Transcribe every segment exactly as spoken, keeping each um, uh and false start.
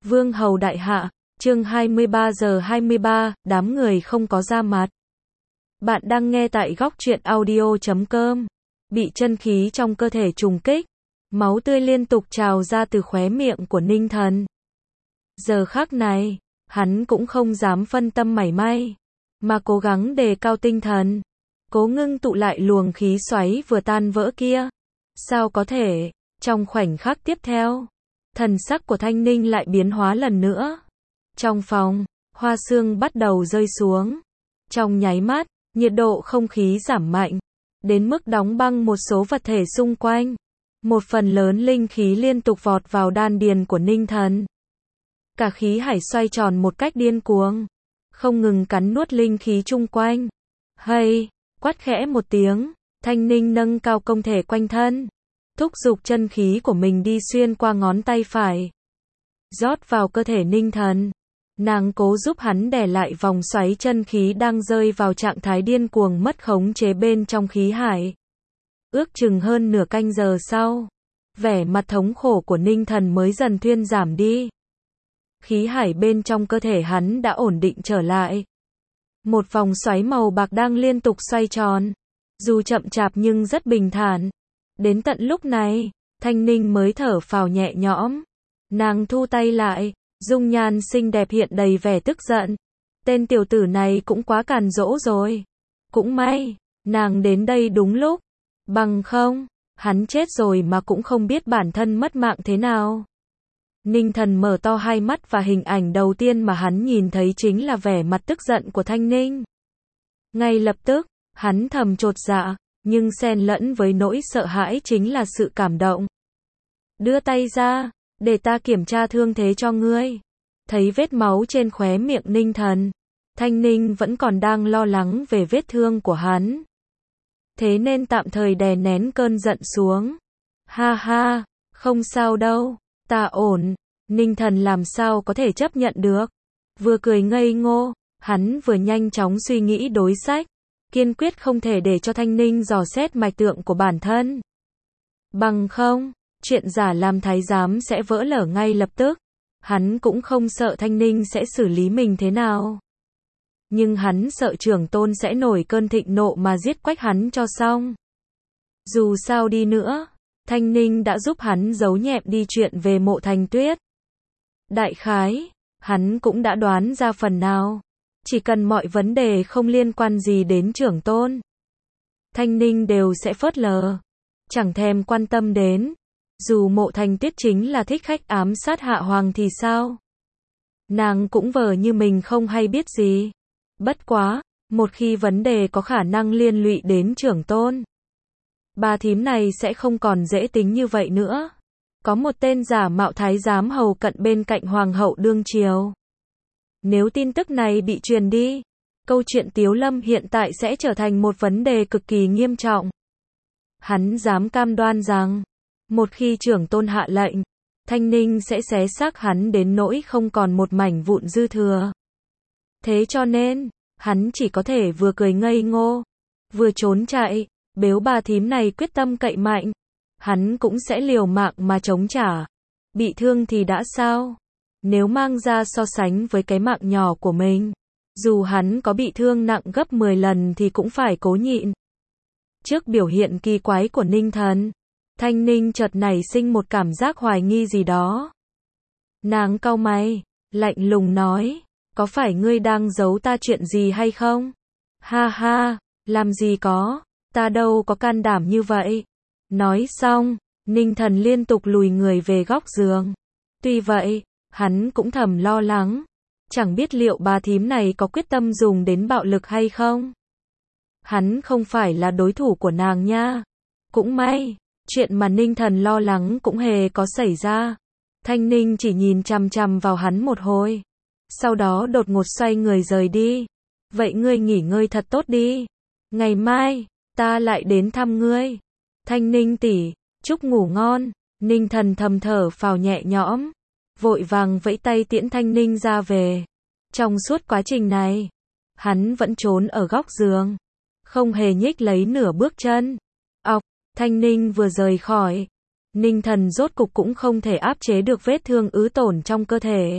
Vương hầu đại hạ, chương hai mươi ba giờ hai mươi ba, đám người không có ra mặt. Bạn đang nghe tại góc truyện audio chấm com. Bị chân khí trong cơ thể trùng kích, máu tươi liên tục trào ra từ khóe miệng của Ninh Thần. Giờ khắc này, hắn cũng không dám phân tâm mảy may, mà cố gắng đề cao tinh thần, cố ngưng tụ lại luồng khí xoáy vừa tan vỡ kia. Sao có thể, trong khoảnh khắc tiếp theo, thần sắc của Thanh Ninh lại biến hóa lần nữa. Trong phòng, hoa sương bắt đầu rơi xuống. Trong nháy mắt, nhiệt độ không khí giảm mạnh, đến mức đóng băng một số vật thể xung quanh. Một phần lớn linh khí liên tục vọt vào đan điền của Ninh Thần. Cả khí hải xoay tròn một cách điên cuồng, không ngừng cắn nuốt linh khí chung quanh. Hay, quát khẽ một tiếng, Thanh Ninh nâng cao công thể quanh thân, thúc giục chân khí của mình đi xuyên qua ngón tay phải, rót vào cơ thể Ninh Thần. Nàng cố giúp hắn đè lại vòng xoáy chân khí đang rơi vào trạng thái điên cuồng mất khống chế bên trong khí hải. Ước chừng hơn nửa canh giờ sau, vẻ mặt thống khổ của Ninh Thần mới dần thuyên giảm đi. Khí hải bên trong cơ thể hắn đã ổn định trở lại. Một vòng xoáy màu bạc đang liên tục xoay tròn, dù chậm chạp nhưng rất bình thản. Đến tận lúc này, Thanh Ninh mới thở phào nhẹ nhõm. Nàng thu tay lại, dung nhan xinh đẹp hiện đầy vẻ tức giận. Tên tiểu tử này cũng quá càn rỗ rồi. Cũng may, nàng đến đây đúng lúc. Bằng không, hắn chết rồi mà cũng không biết bản thân mất mạng thế nào. Ninh Thần mở to hai mắt và hình ảnh đầu tiên mà hắn nhìn thấy chính là vẻ mặt tức giận của Thanh Ninh. Ngay lập tức, hắn thầm chột dạ, nhưng xen lẫn với nỗi sợ hãi chính là sự cảm động. Đưa tay ra, để ta kiểm tra thương thế cho ngươi. Thấy vết máu trên khóe miệng Ninh Thần, Thanh Ninh vẫn còn đang lo lắng về vết thương của hắn. Thế nên tạm thời đè nén cơn giận xuống. Ha ha, không sao đâu, ta ổn. Ninh Thần làm sao có thể chấp nhận được. Vừa cười ngây ngô, hắn vừa nhanh chóng suy nghĩ đối sách. Kiên quyết không thể để cho Thanh Ninh dò xét mạch tượng của bản thân. Bằng không, chuyện giả làm thái giám sẽ vỡ lở ngay lập tức. Hắn cũng không sợ Thanh Ninh sẽ xử lý mình thế nào. Nhưng hắn sợ trưởng tôn sẽ nổi cơn thịnh nộ mà giết quách hắn cho xong. Dù sao đi nữa, Thanh Ninh đã giúp hắn giấu nhẹm đi chuyện về Mộ Thành Tuyết. Đại khái, hắn cũng đã đoán ra phần nào. Chỉ cần mọi vấn đề không liên quan gì đến trưởng tôn, Thanh Ninh đều sẽ phớt lờ, chẳng thèm quan tâm đến. Dù Mộ Thành Tuyết chính là thích khách ám sát Hạ Hoàng thì sao? Nàng cũng vờ như mình không hay biết gì. Bất quá, một khi vấn đề có khả năng liên lụy đến trưởng tôn, bà thím này sẽ không còn dễ tính như vậy nữa. Có một tên giả mạo thái giám hầu cận bên cạnh hoàng hậu đương triều. Nếu tin tức này bị truyền đi, câu chuyện Tiếu Lâm hiện tại sẽ trở thành một vấn đề cực kỳ nghiêm trọng. Hắn dám cam đoan rằng, một khi trưởng tôn hạ lệnh, Thanh Ninh sẽ xé xác hắn đến nỗi không còn một mảnh vụn dư thừa. Thế cho nên, hắn chỉ có thể vừa cười ngây ngô, vừa trốn chạy. Nếu bà thím này quyết tâm cậy mạnh, hắn cũng sẽ liều mạng mà chống trả. Bị thương thì đã sao? Nếu mang ra so sánh với cái mạng nhỏ của mình, dù hắn có bị thương nặng gấp mười lần thì cũng phải cố nhịn. Trước biểu hiện kỳ quái của Ninh Thần, Thanh Ninh chợt nảy sinh một cảm giác hoài nghi gì đó. Nàng cau mày, lạnh lùng nói, có phải ngươi đang giấu ta chuyện gì hay không? Ha ha, làm gì có, ta đâu có can đảm như vậy. Nói xong, Ninh Thần liên tục lùi người về góc giường. Tuy vậy, hắn cũng thầm lo lắng, chẳng biết liệu bà thím này có quyết tâm dùng đến bạo lực hay không. Hắn không phải là đối thủ của nàng nha. Cũng may, chuyện mà Ninh Thần lo lắng cũng hề có xảy ra. Thanh Ninh chỉ nhìn chằm chằm vào hắn một hồi, sau đó đột ngột xoay người rời đi. Vậy ngươi nghỉ ngơi thật tốt đi. Ngày mai, ta lại đến thăm ngươi. Thanh Ninh tỷ, chúc ngủ ngon. Ninh Thần thầm thở phào nhẹ nhõm, vội vàng vẫy tay tiễn Thanh Ninh ra về. Trong suốt quá trình này, hắn vẫn trốn ở góc giường, không hề nhích lấy nửa bước chân. Ọc, Thanh Ninh vừa rời khỏi, Ninh Thần rốt cục cũng không thể áp chế được vết thương ứ tổn trong cơ thể.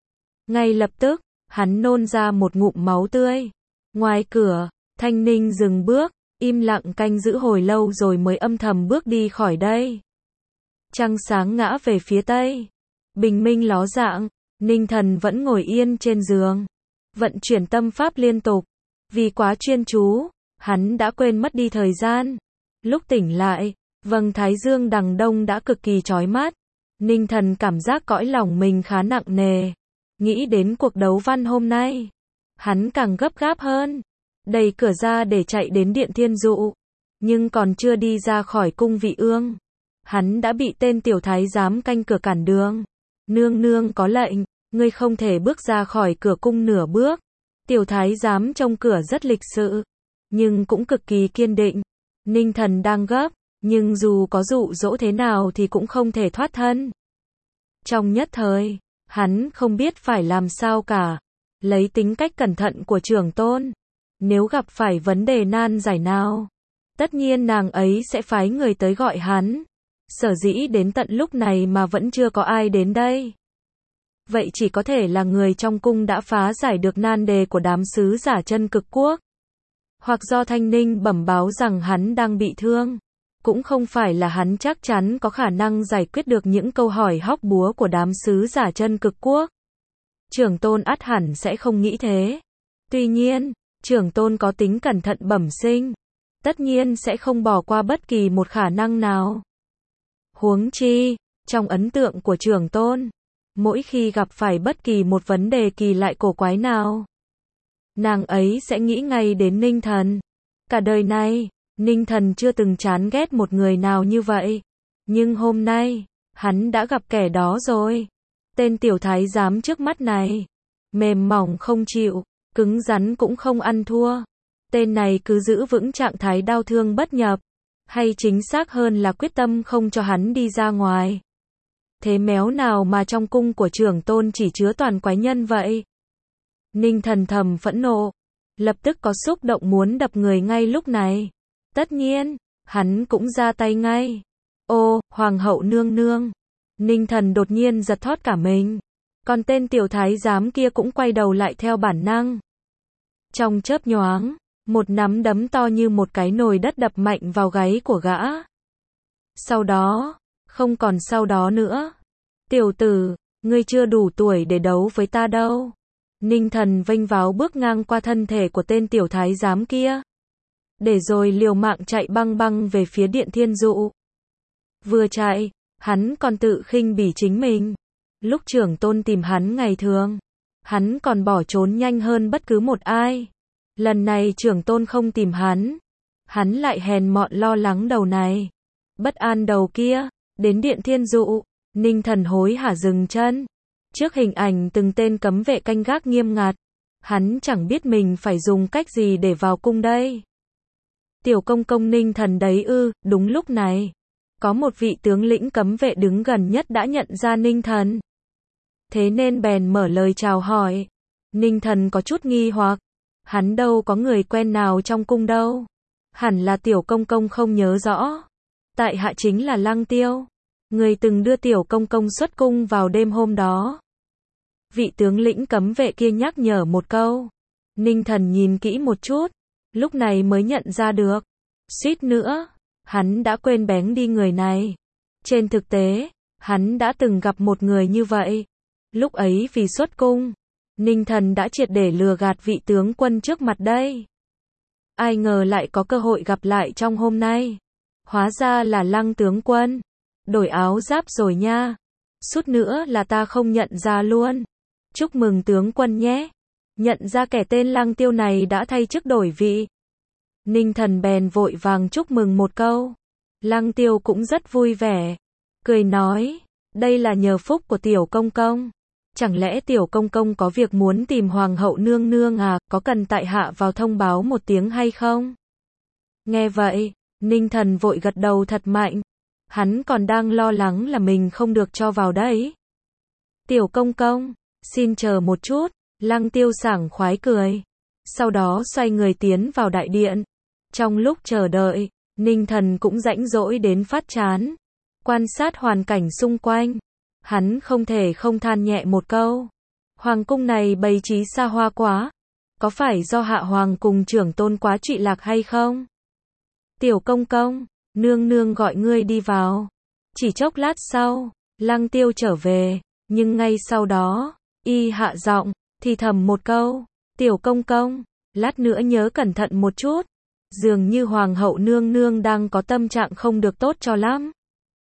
Ngay lập tức, hắn nôn ra một ngụm máu tươi. Ngoài cửa, Thanh Ninh dừng bước, im lặng canh giữ hồi lâu rồi mới âm thầm bước đi khỏi đây. Trăng sáng ngã về phía tây. Bình minh ló dạng, Ninh Thần vẫn ngồi yên trên giường. Vận chuyển tâm pháp liên tục. Vì quá chuyên chú, hắn đã quên mất đi thời gian. Lúc tỉnh lại, vầng thái dương đằng đông đã cực kỳ chói mắt. Ninh Thần cảm giác cõi lòng mình khá nặng nề. Nghĩ đến cuộc đấu văn hôm nay, hắn càng gấp gáp hơn. Đẩy cửa ra để chạy đến điện Thiên Dụ. Nhưng còn chưa đi ra khỏi cung vị ương, hắn đã bị tên tiểu thái giám canh cửa cản đường. Nương nương có lệnh, ngươi không thể bước ra khỏi cửa cung nửa bước. Tiểu thái giám trông cửa rất lịch sự, nhưng cũng cực kỳ kiên định. Ninh Thần đang gấp, nhưng dù có dụ dỗ thế nào thì cũng không thể thoát thân. Trong nhất thời, hắn không biết phải làm sao cả. Lấy tính cách cẩn thận của trưởng tôn, nếu gặp phải vấn đề nan giải nào, tất nhiên nàng ấy sẽ phái người tới gọi hắn. Sở dĩ đến tận lúc này mà vẫn chưa có ai đến đây, vậy chỉ có thể là người trong cung đã phá giải được nan đề của đám sứ giả Chân Cực Quốc. Hoặc do Thanh Ninh bẩm báo rằng hắn đang bị thương. Cũng không phải là hắn chắc chắn có khả năng giải quyết được những câu hỏi hóc búa của đám sứ giả Chân Cực Quốc. Trưởng tôn ắt hẳn sẽ không nghĩ thế. Tuy nhiên, trưởng tôn có tính cẩn thận bẩm sinh, tất nhiên sẽ không bỏ qua bất kỳ một khả năng nào. Huống chi, trong ấn tượng của trưởng tôn, mỗi khi gặp phải bất kỳ một vấn đề kỳ lạ cổ quái nào, nàng ấy sẽ nghĩ ngay đến Ninh Thần. Cả đời này, Ninh Thần chưa từng chán ghét một người nào như vậy. Nhưng hôm nay, hắn đã gặp kẻ đó rồi. Tên tiểu thái giám trước mắt này, mềm mỏng không chịu, cứng rắn cũng không ăn thua. Tên này cứ giữ vững trạng thái đau thương bất nhập, hay chính xác hơn là quyết tâm không cho hắn đi ra ngoài. Thế méo nào mà trong cung của trưởng tôn chỉ chứa toàn quái nhân vậy? Ninh Thần thầm phẫn nộ, lập tức có xúc động muốn đập người ngay lúc này. Tất nhiên, hắn cũng ra tay ngay. Ô, hoàng hậu nương nương. Ninh Thần đột nhiên giật thót cả mình. Còn tên tiểu thái giám kia cũng quay đầu lại theo bản năng. Trong chớp nhoáng, một nắm đấm to như một cái nồi đất đập mạnh vào gáy của gã. Sau đó, không còn sau đó nữa. Tiểu tử, ngươi chưa đủ tuổi để đấu với ta đâu. Ninh Thần vênh váo bước ngang qua thân thể của tên tiểu thái giám kia, để rồi liều mạng chạy băng băng về phía điện Thiên Dụ. Vừa chạy, hắn còn tự khinh bỉ chính mình. Lúc trưởng tôn tìm hắn ngày thường, hắn còn bỏ trốn nhanh hơn bất cứ một ai. Lần này trưởng tôn không tìm hắn, hắn lại hèn mọn lo lắng đầu này, bất an đầu kia. Đến điện Thiên Dụ, Ninh Thần hối hả dừng chân. Trước hình ảnh từng tên cấm vệ canh gác nghiêm ngặt, hắn chẳng biết mình phải dùng cách gì để vào cung đây. Tiểu công công Ninh Thần đấy ư? Đúng lúc này, có một vị tướng lĩnh cấm vệ đứng gần nhất đã nhận ra Ninh Thần. Thế nên bèn mở lời chào hỏi. Ninh Thần có chút nghi hoặc, hắn đâu có người quen nào trong cung đâu. Hẳn là tiểu công công không nhớ rõ. Tại hạ chính là Lăng Tiêu, người từng đưa tiểu công công xuất cung vào đêm hôm đó. Vị tướng lĩnh cấm vệ kia nhắc nhở một câu. Ninh Thần nhìn kỹ một chút, lúc này mới nhận ra được. Suýt nữa, hắn đã quên bén đi người này. Trên thực tế, hắn đã từng gặp một người như vậy. Lúc ấy vì xuất cung, Ninh Thần đã triệt để lừa gạt vị tướng quân trước mặt đây. Ai ngờ lại có cơ hội gặp lại trong hôm nay. Hóa ra là Lăng tướng quân. Đổi áo giáp rồi nha. Suốt nữa là ta không nhận ra luôn. Chúc mừng tướng quân nhé. Nhận ra kẻ tên Lăng Tiêu này đã thay chức đổi vị. Ninh Thần bèn vội vàng chúc mừng một câu. Lăng Tiêu cũng rất vui vẻ, cười nói, đây là nhờ phúc của tiểu công công. Chẳng lẽ tiểu công công có việc muốn tìm hoàng hậu nương nương à, có cần tại hạ vào thông báo một tiếng hay không? Nghe vậy, Ninh Thần vội gật đầu thật mạnh. Hắn còn đang lo lắng là mình không được cho vào đấy. Tiểu công công, xin chờ một chút. Lăng Tiêu sảng khoái cười. Sau đó xoay người tiến vào đại điện. Trong lúc chờ đợi, Ninh Thần cũng rãnh rỗi đến phát chán. Quan sát hoàn cảnh xung quanh, hắn không thể không than nhẹ một câu. Hoàng cung này bày trí xa hoa quá, có phải do hạ hoàng cùng trưởng tôn quá trụy lạc hay không? Tiểu công công, nương nương gọi ngươi đi vào. Chỉ chốc lát sau, Lăng Tiêu trở về, nhưng ngay sau đó, y hạ giọng, thì thầm một câu, tiểu công công, lát nữa nhớ cẩn thận một chút. Dường như hoàng hậu nương nương đang có tâm trạng không được tốt cho lắm.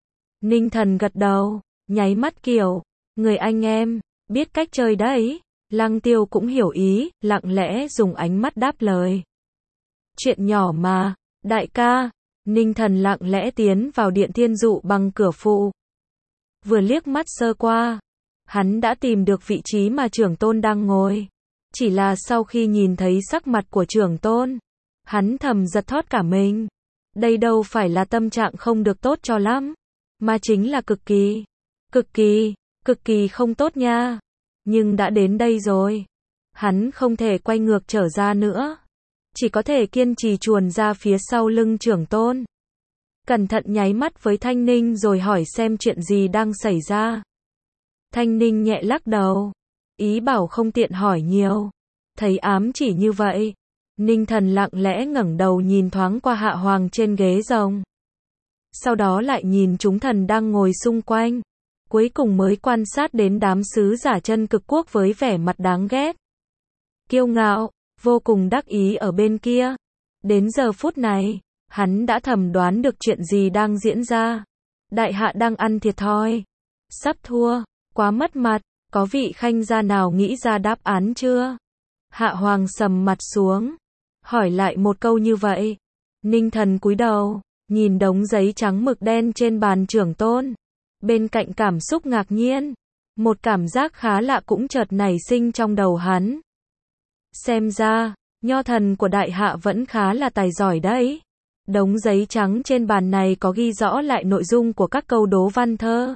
Ninh Thần gật đầu, nháy mắt kiểu, người anh em, biết cách chơi đấy. Lăng Tiêu cũng hiểu ý, lặng lẽ dùng ánh mắt đáp lời. Chuyện nhỏ mà, đại ca. Ninh Thần lặng lẽ tiến vào điện thiên dụ bằng cửa phụ. Vừa liếc mắt sơ qua, hắn đã tìm được vị trí mà trưởng tôn đang ngồi. Chỉ là sau khi nhìn thấy sắc mặt của trưởng tôn, hắn thầm giật thót cả mình. Đây đâu phải là tâm trạng không được tốt cho lắm, mà chính là cực kỳ, cực kỳ, cực kỳ không tốt nha. Nhưng đã đến đây rồi, hắn không thể quay ngược trở ra nữa. Chỉ có thể kiên trì chuồn ra phía sau lưng trưởng tôn. Cẩn thận nháy mắt với Thanh Ninh rồi hỏi xem chuyện gì đang xảy ra. Thanh Ninh nhẹ lắc đầu, ý bảo không tiện hỏi nhiều. Thấy ám chỉ như vậy, Ninh Thần lặng lẽ ngẩng đầu nhìn thoáng qua hạ hoàng trên ghế rồng. Sau đó lại nhìn chúng thần đang ngồi xung quanh. Cuối cùng mới quan sát đến đám sứ giả chân cực quốc với vẻ mặt đáng ghét, kiêu ngạo, vô cùng đắc ý ở bên kia. Đến giờ phút này, hắn đã thầm đoán được chuyện gì đang diễn ra. Đại hạ đang ăn thiệt thòi, sắp thua, quá mất mặt. Có vị khanh gia nào nghĩ ra đáp án chưa? Hạ hoàng sầm mặt xuống, hỏi lại một câu như vậy. Ninh Thần cúi đầu, nhìn đống giấy trắng mực đen trên bàn trưởng tôn. Bên cạnh cảm xúc ngạc nhiên, một cảm giác khá lạ cũng chợt nảy sinh trong đầu hắn. Xem ra, nho thần của đại hạ vẫn khá là tài giỏi đấy. Đống giấy trắng trên bàn này có ghi rõ lại nội dung của các câu đố văn thơ.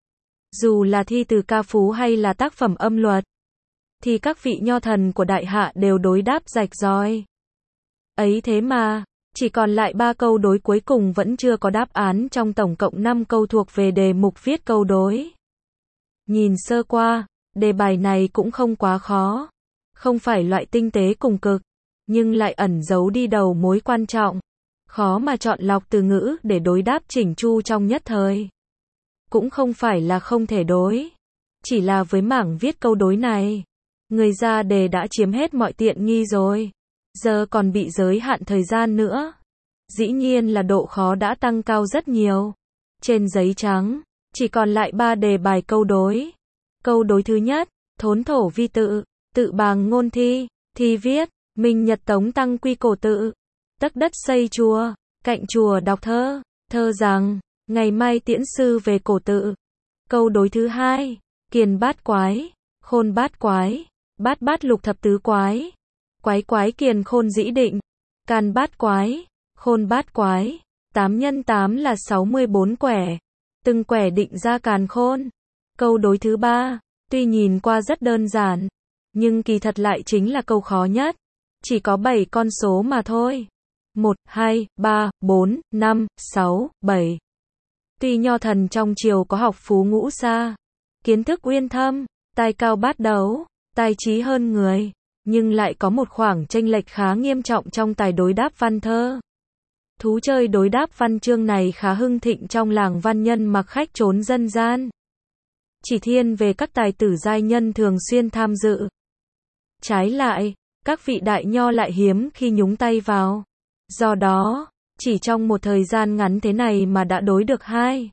Dù là thi từ ca phú hay là tác phẩm âm luật, thì các vị nho thần của đại hạ đều đối đáp rạch ròi. Ấy thế mà, chỉ còn lại ba câu đối cuối cùng vẫn chưa có đáp án trong tổng cộng năm câu thuộc về đề mục viết câu đối. Nhìn sơ qua, đề bài này cũng không quá khó. Không phải loại tinh tế cùng cực, nhưng lại ẩn giấu đi đầu mối quan trọng. Khó mà chọn lọc từ ngữ để đối đáp chỉnh chu trong nhất thời. Cũng không phải là không thể đối. Chỉ là với mảng viết câu đối này, người ra đề đã chiếm hết mọi tiện nghi rồi. Giờ còn bị giới hạn thời gian nữa. Dĩ nhiên là độ khó đã tăng cao rất nhiều. Trên giấy trắng, chỉ còn lại ba đề bài câu đối. Câu đối thứ nhất, thốn thổ vi tự, tự bàng ngôn thi, thi viết, Minh Nhật Tống Tăng quy cổ tự, tấc đất xây chùa, cạnh chùa đọc thơ, thơ rằng, ngày mai tiễn sư về cổ tự. Câu đối thứ hai, kiền bát quái, khôn bát quái, bát bát lục thập tứ quái, quái quái kiền khôn dĩ định, can bát quái, khôn bát quái, tám nhân tám là sáu mươi bốn quẻ, từng quẻ định ra càn khôn. Câu đối thứ ba, tuy nhìn qua rất đơn giản, nhưng kỳ thật lại chính là câu khó nhất. Chỉ có bảy con số mà thôi. một, hai, ba, bốn, năm, sáu, bảy. Tuy nho thần trong triều có học phú ngũ xa, kiến thức uyên thâm, tài cao bát đấu, tài trí hơn người, nhưng lại có một khoảng chênh lệch khá nghiêm trọng trong tài đối đáp văn thơ. Thú chơi đối đáp văn chương này khá hưng thịnh trong làng văn nhân mặc khách trốn dân gian. Chỉ thiên về các tài tử giai nhân thường xuyên tham dự. Trái lại, các vị đại nho lại hiếm khi nhúng tay vào. Do đó, chỉ trong một thời gian ngắn thế này mà đã đối được hai,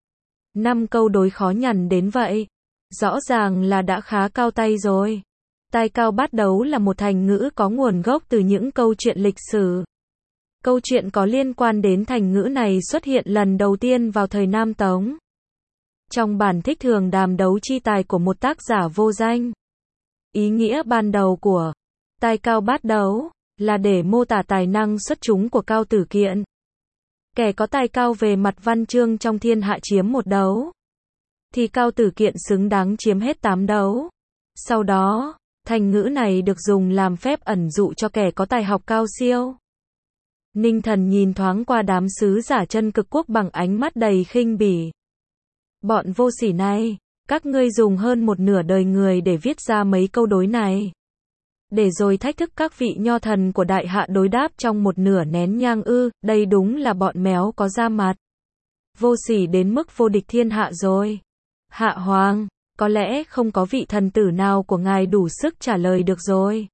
năm câu đối khó nhằn đến vậy. Rõ ràng là đã khá cao tay rồi. Tài cao bát đấu là một thành ngữ có nguồn gốc từ những câu chuyện lịch sử. Câu chuyện có liên quan đến thành ngữ này xuất hiện lần đầu tiên vào thời Nam Tống. Trong bản thích thường đàm đấu chi tài của một tác giả vô danh. Ý nghĩa ban đầu của tài cao bát đấu là để mô tả tài năng xuất chúng của Cao Tử Kiện. Kẻ có tài cao về mặt văn chương trong thiên hạ chiếm một đấu, thì Cao Tử Kiện xứng đáng chiếm hết tám đấu. Sau đó, thành ngữ này được dùng làm phép ẩn dụ cho kẻ có tài học cao siêu. Ninh Thần nhìn thoáng qua đám sứ giả chân cực quốc bằng ánh mắt đầy khinh bỉ. Bọn vô sỉ này, các ngươi dùng hơn một nửa đời người để viết ra mấy câu đối này. Để rồi thách thức các vị nho thần của đại hạ đối đáp trong một nửa nén nhang ư, đây đúng là bọn méo có da mặt. Vô sỉ đến mức vô địch thiên hạ rồi. Hạ hoàng, có lẽ không có vị thần tử nào của ngài đủ sức trả lời được rồi.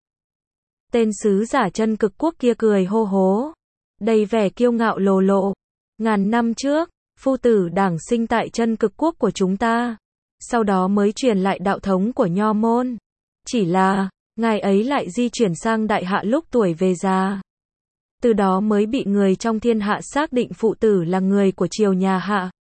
Tên sứ giả Chân Cực Quốc kia cười hô hố, đầy vẻ kiêu ngạo lồ lộ. Ngàn năm trước, phu tử đảng sinh tại Chân Cực Quốc của chúng ta, sau đó mới truyền lại đạo thống của nho môn. Chỉ là, ngài ấy lại di chuyển sang đại hạ lúc tuổi về già. Từ đó mới bị người trong thiên hạ xác định phụ tử là người của triều nhà hạ.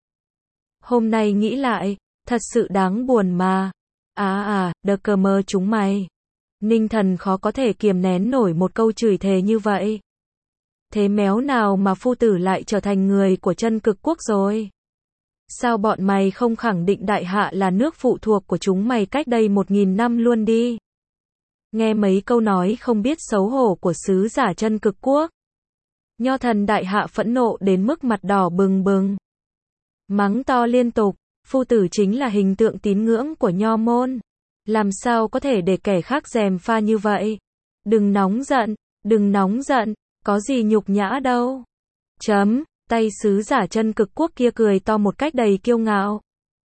Hôm nay nghĩ lại, thật sự đáng buồn mà. À à, đờ cờ mơ chúng mày. Ninh Thần khó có thể kiềm nén nổi một câu chửi thề như vậy. Thế méo nào mà phu tử lại trở thành người của Chân Cực Quốc rồi? Sao bọn mày không khẳng định đại hạ là nước phụ thuộc của chúng mày cách đây một nghìn năm luôn đi? Nghe mấy câu nói không biết xấu hổ của sứ giả Chân Cực Quốc, nho thần đại hạ phẫn nộ đến mức mặt đỏ bừng bừng. Mắng to liên tục, phu tử chính là hình tượng tín ngưỡng của nho môn. Làm sao có thể để kẻ khác gièm pha như vậy? Đừng nóng giận, đừng nóng giận, có gì nhục nhã đâu. Chấm, tay sứ giả Chân Cực Quốc kia cười to một cách đầy kiêu ngạo.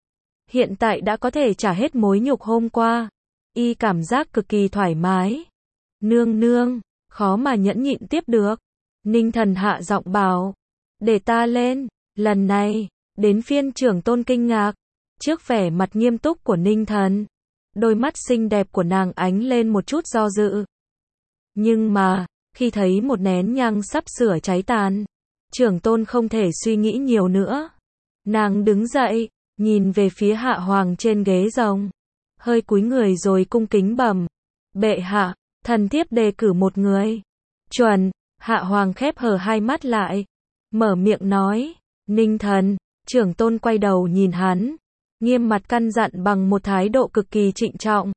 Hiện tại đã có thể trả hết mối nhục hôm qua. Y cảm giác cực kỳ thoải mái. Nương nương, khó mà nhẫn nhịn tiếp được. Ninh Thần hạ giọng bảo, để ta lên. Lần này, đến phiên trưởng tôn kinh ngạc. Trước vẻ mặt nghiêm túc của Ninh Thần, đôi mắt xinh đẹp của nàng ánh lên một chút do dự. Nhưng mà, khi thấy một nén nhang sắp sửa cháy tàn, trưởng tôn không thể suy nghĩ nhiều nữa. Nàng đứng dậy, nhìn về phía hạ hoàng trên ghế rồng, hơi cúi người rồi cung kính bẩm, bệ hạ, thần thiếp đề cử một người. Chuẩn. Hạ hoàng khép hờ hai mắt lại, mở miệng nói, Ninh Thần. Trưởng tôn quay đầu nhìn hắn, nghiêm mặt căn dặn bằng một thái độ cực kỳ trịnh trọng.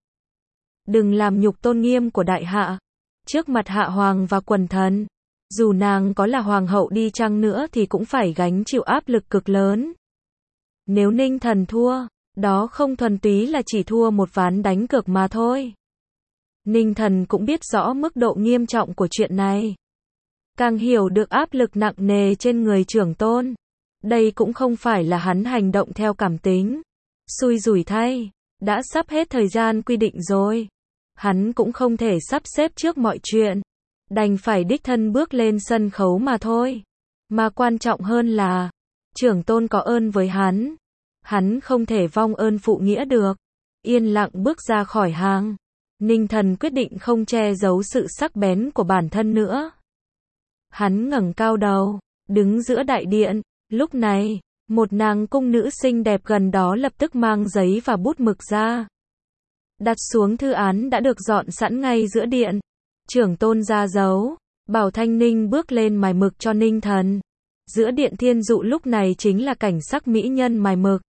Đừng làm nhục tôn nghiêm của đại hạ, trước mặt hạ hoàng và quần thần. Dù nàng có là hoàng hậu đi chăng nữa thì cũng phải gánh chịu áp lực cực lớn. Nếu Ninh Thần thua, đó không thuần túy là chỉ thua một ván đánh cược mà thôi. Ninh Thần cũng biết rõ mức độ nghiêm trọng của chuyện này. Càng hiểu được áp lực nặng nề trên người trưởng tôn. Đây cũng không phải là hắn hành động theo cảm tính. Xui rủi thay, đã sắp hết thời gian quy định rồi. Hắn cũng không thể sắp xếp trước mọi chuyện. Đành phải đích thân bước lên sân khấu mà thôi. Mà quan trọng hơn là, trưởng tôn có ơn với hắn. Hắn không thể vong ơn phụ nghĩa được. Yên lặng bước ra khỏi hàng. Ninh Thần quyết định không che giấu sự sắc bén của bản thân nữa. Hắn ngẩng cao đầu, đứng giữa đại điện. Lúc này, một nàng cung nữ xinh đẹp gần đó lập tức mang giấy và bút mực ra. Đặt xuống thư án đã được dọn sẵn ngay giữa điện. Trưởng tôn ra dấu, bảo Thanh Ninh bước lên mài mực cho Ninh Thần. Giữa điện thiên dụ lúc này chính là cảnh sắc mỹ nhân mài mực.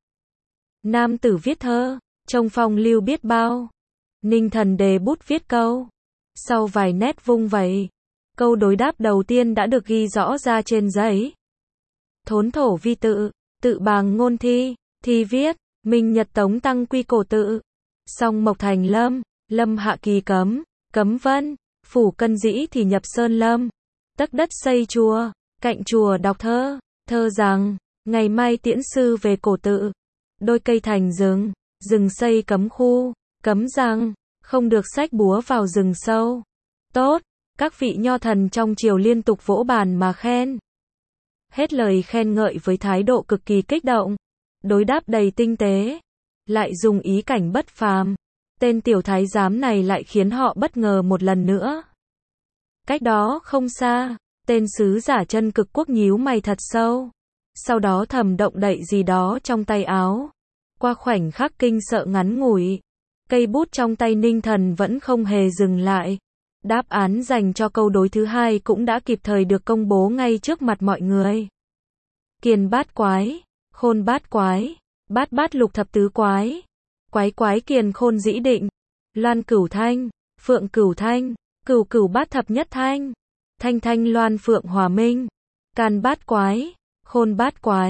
Nam tử viết thơ, trông phong lưu biết bao. Ninh Thần đề bút viết câu. Sau vài nét vung vẩy, câu đối đáp đầu tiên đã được ghi rõ ra trên giấy. Thốn thổ vi tự, tự bàng ngôn thi, thi viết, minh nhật tống tăng quy cổ tự. Song mộc thành lâm, lâm hạ kỳ cấm, cấm vân, phủ cân dĩ thì nhập sơn lâm. Tấc đất xây chùa, cạnh chùa đọc thơ, thơ rằng, ngày mai tiễn sư về cổ tự. Đôi cây thành rừng, rừng xây cấm khu, cấm rằng, không được xách búa vào rừng sâu. Tốt, các vị nho thần trong triều liên tục vỗ bàn mà khen. Hết lời khen ngợi với thái độ cực kỳ kích động, đối đáp đầy tinh tế, lại dùng ý cảnh bất phàm. Tên tiểu thái giám này lại khiến họ bất ngờ một lần nữa. Cách đó không xa, tên sứ giả Chân Cực Quốc nhíu mày thật sâu, sau đó thầm động đậy gì đó trong tay áo. Qua khoảnh khắc kinh sợ ngắn ngủi, cây bút trong tay Ninh Thần vẫn không hề dừng lại. Đáp án dành cho câu đối thứ hai cũng đã kịp thời được công bố ngay trước mặt mọi người. Kiền bát quái, khôn bát quái, bát bát lục thập tứ quái, quái quái kiền khôn dĩ định, loan cửu thanh, phượng cửu thanh, cửu cửu bát thập nhất thanh, thanh thanh loan phượng hòa minh, can bát quái, khôn bát quái,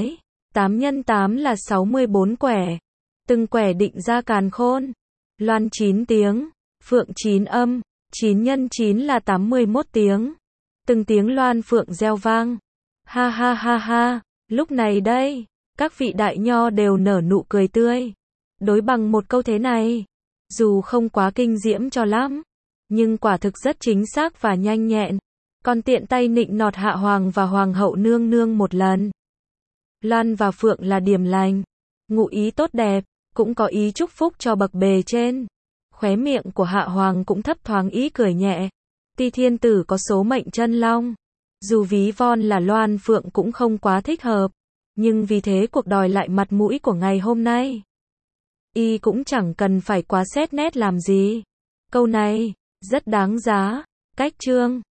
tám nhân tám là sáu mươi bốn quẻ. Từng quẻ định ra càn khôn. Loan chín tiếng. Phượng chín âm. chín nhân chín là tám mươi mốt tiếng. Từng tiếng loan phượng reo vang. Ha ha ha ha. Lúc này đây, các vị đại nho đều nở nụ cười tươi. Đối bằng một câu thế này, dù không quá kinh diễm cho lắm, nhưng quả thực rất chính xác và nhanh nhẹn. Còn tiện tay nịnh nọt hạ hoàng và hoàng hậu nương nương một lần. Loan và phượng là điểm lành, ngụ ý tốt đẹp, cũng có ý chúc phúc cho bậc bề trên. Khóe miệng của hạ hoàng cũng thấp thoáng ý cười nhẹ. Ti thiên tử có số mệnh chân long. Dù ví von là loan phượng cũng không quá thích hợp, nhưng vì thế cuộc đòi lại mặt mũi của ngày hôm nay, y cũng chẳng cần phải quá xét nét làm gì. Câu này rất đáng giá. Cách chương